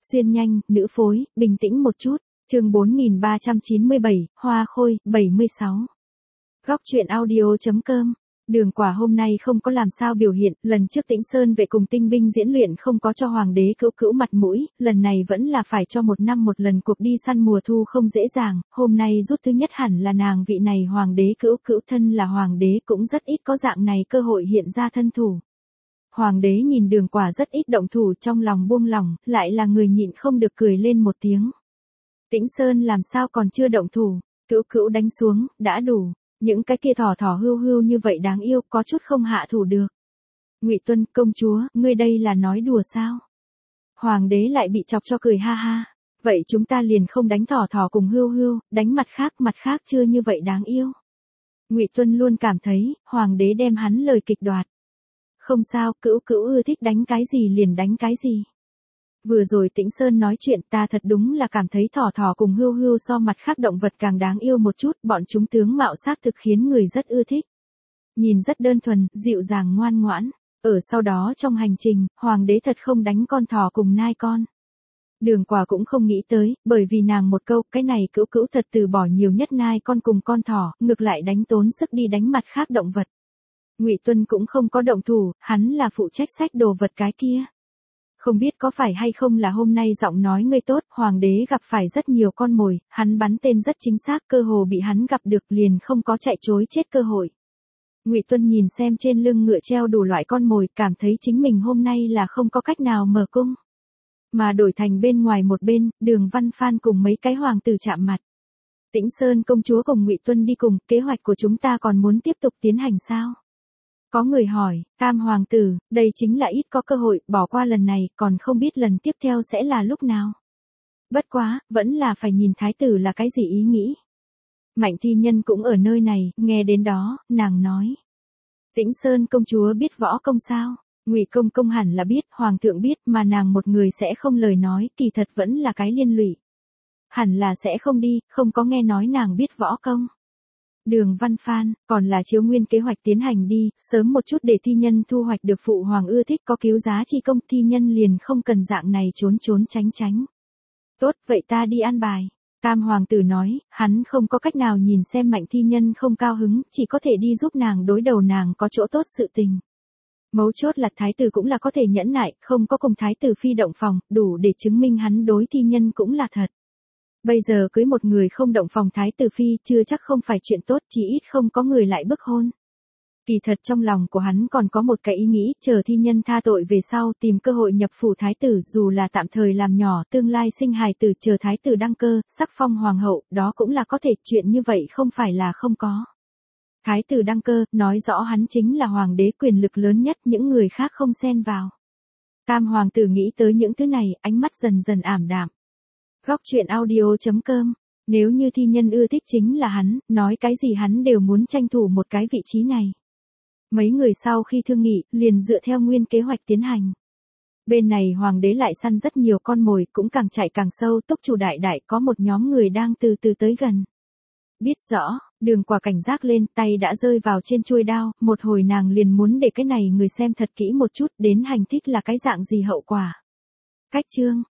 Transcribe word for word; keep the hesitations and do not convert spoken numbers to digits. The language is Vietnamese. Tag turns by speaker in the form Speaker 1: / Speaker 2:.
Speaker 1: Xuyên nhanh, nữ phối, bình tĩnh một chút. Chương bốn nghìn ba trăm chín mươi bảy, Hoa Khôi, bảy mươi sáu. Góc truyện audio chấm com. Đường Quả hôm nay không có làm sao biểu hiện, lần trước Tĩnh Sơn vệ cùng tinh binh diễn luyện không có cho hoàng đế cữu cữu mặt mũi, lần này vẫn là phải cho một năm một lần cuộc đi săn mùa thu không dễ dàng, hôm nay rút thứ nhất hẳn là nàng vị này hoàng đế cữu cữu thân là hoàng đế cũng rất ít có dạng này cơ hội hiện ra thân thủ. Hoàng đế nhìn Đường Quả rất ít động thủ trong lòng buông lòng, lại là người nhịn không được cười lên một tiếng. Tĩnh Sơn làm sao còn chưa động thủ, cữu cữu đánh xuống, đã đủ. Những cái kia thỏ thỏ hưu hưu như vậy đáng yêu, có chút không hạ thủ được. Ngụy Tuân, công chúa, ngươi đây là nói đùa sao? Hoàng đế lại bị chọc cho cười ha ha. Vậy chúng ta liền không đánh thỏ thỏ cùng hưu hưu, đánh mặt khác, mặt khác chưa như vậy đáng yêu. Ngụy Tuân luôn cảm thấy, hoàng đế đem hắn lời kịch đoạt. Không sao, cữu cữu ưa thích đánh cái gì liền đánh cái gì. Vừa rồi Tĩnh Sơn nói chuyện ta thật đúng là cảm thấy thỏ thỏ cùng hưu hưu so mặt khác động vật càng đáng yêu một chút, bọn chúng tướng mạo xác thực khiến người rất ưa thích. Nhìn rất đơn thuần, dịu dàng ngoan ngoãn, ở sau đó trong hành trình, hoàng đế thật không đánh con thỏ cùng nai con. Đường Quả cũng không nghĩ tới, bởi vì nàng một câu, cái này cữu cữu thật từ bỏ nhiều nhất nai con cùng con thỏ, ngược lại đánh tốn sức đi đánh mặt khác động vật. Ngụy Tuân cũng không có động thủ, hắn là phụ trách xách đồ vật cái kia. Không biết có phải hay không là hôm nay giọng nói ngươi tốt, hoàng đế gặp phải rất nhiều con mồi, hắn bắn tên rất chính xác, cơ hồ bị hắn gặp được liền không có chạy trối chết cơ hội. Ngụy Tuân nhìn xem trên lưng ngựa treo đủ loại con mồi, cảm thấy chính mình hôm nay là không có cách nào mở cung. Mà đổi thành bên ngoài một bên, Đường Văn Phan cùng mấy cái hoàng tử chạm mặt. Tĩnh Sơn công chúa cùng Ngụy Tuân đi cùng, kế hoạch của chúng ta còn muốn tiếp tục tiến hành sao? Có người hỏi, Tam hoàng tử, đây chính là ít có cơ hội, bỏ qua lần này, còn không biết lần tiếp theo sẽ là lúc nào. Bất quá, vẫn là phải nhìn thái tử là cái gì ý nghĩ. Mạnh Thi Nhân cũng ở nơi này, nghe đến đó, nàng nói. Tĩnh Sơn công chúa biết võ công sao? Ngụy công công hẳn là biết, hoàng thượng biết, mà nàng một người sẽ không lời nói, kỳ thật vẫn là cái liên lụy. Hẳn là sẽ không đi, không có nghe nói nàng biết võ công. Đường Văn Phan, còn là chiếu nguyên kế hoạch tiến hành đi, sớm một chút để Thi Nhân thu hoạch được phụ hoàng ưa thích có cứu giá chi công, Thi Nhân liền không cần dạng này trốn trốn tránh tránh. Tốt, vậy ta đi an bài. Tam hoàng tử nói, hắn không có cách nào nhìn xem Mạnh Thi Nhân không cao hứng, chỉ có thể đi giúp nàng đối đầu nàng có chỗ tốt sự tình. Mấu chốt là thái tử cũng là có thể nhẫn nại, không có cùng thái tử phi động phòng, đủ để chứng minh hắn đối Thi Nhân cũng là thật. Bây giờ cưới một người không động phòng thái tử phi chưa chắc không phải chuyện tốt, chỉ ít không có người lại bức hôn. Kỳ thật trong lòng của hắn còn có một cái ý nghĩ, chờ Thi Nhân tha tội về sau tìm cơ hội nhập phủ thái tử, dù là tạm thời làm nhỏ, tương lai sinh hài tử, chờ thái tử đăng cơ, sắc phong hoàng hậu, đó cũng là có thể, chuyện như vậy không phải là không có. Thái tử đăng cơ, nói rõ hắn chính là hoàng đế quyền lực lớn nhất, những người khác không xen vào. Tam hoàng tử nghĩ tới những thứ này, ánh mắt dần dần ảm đạm. Góc truyện audio chấm com. Nếu như Thi Nhân ưa thích chính là hắn, nói cái gì hắn đều muốn tranh thủ một cái vị trí này. Mấy người sau khi thương nghị, liền dựa theo nguyên kế hoạch tiến hành. Bên này hoàng đế lại săn rất nhiều con mồi, cũng càng chạy càng sâu, túc chủ đại đại có một nhóm người đang từ từ tới gần. Biết rõ, Đường Quả cảnh giác lên, tay đã rơi vào trên chuôi đao, một hồi nàng liền muốn để cái này người xem thật kỹ một chút, đến hành thích là cái dạng gì hậu quả. Cách chương.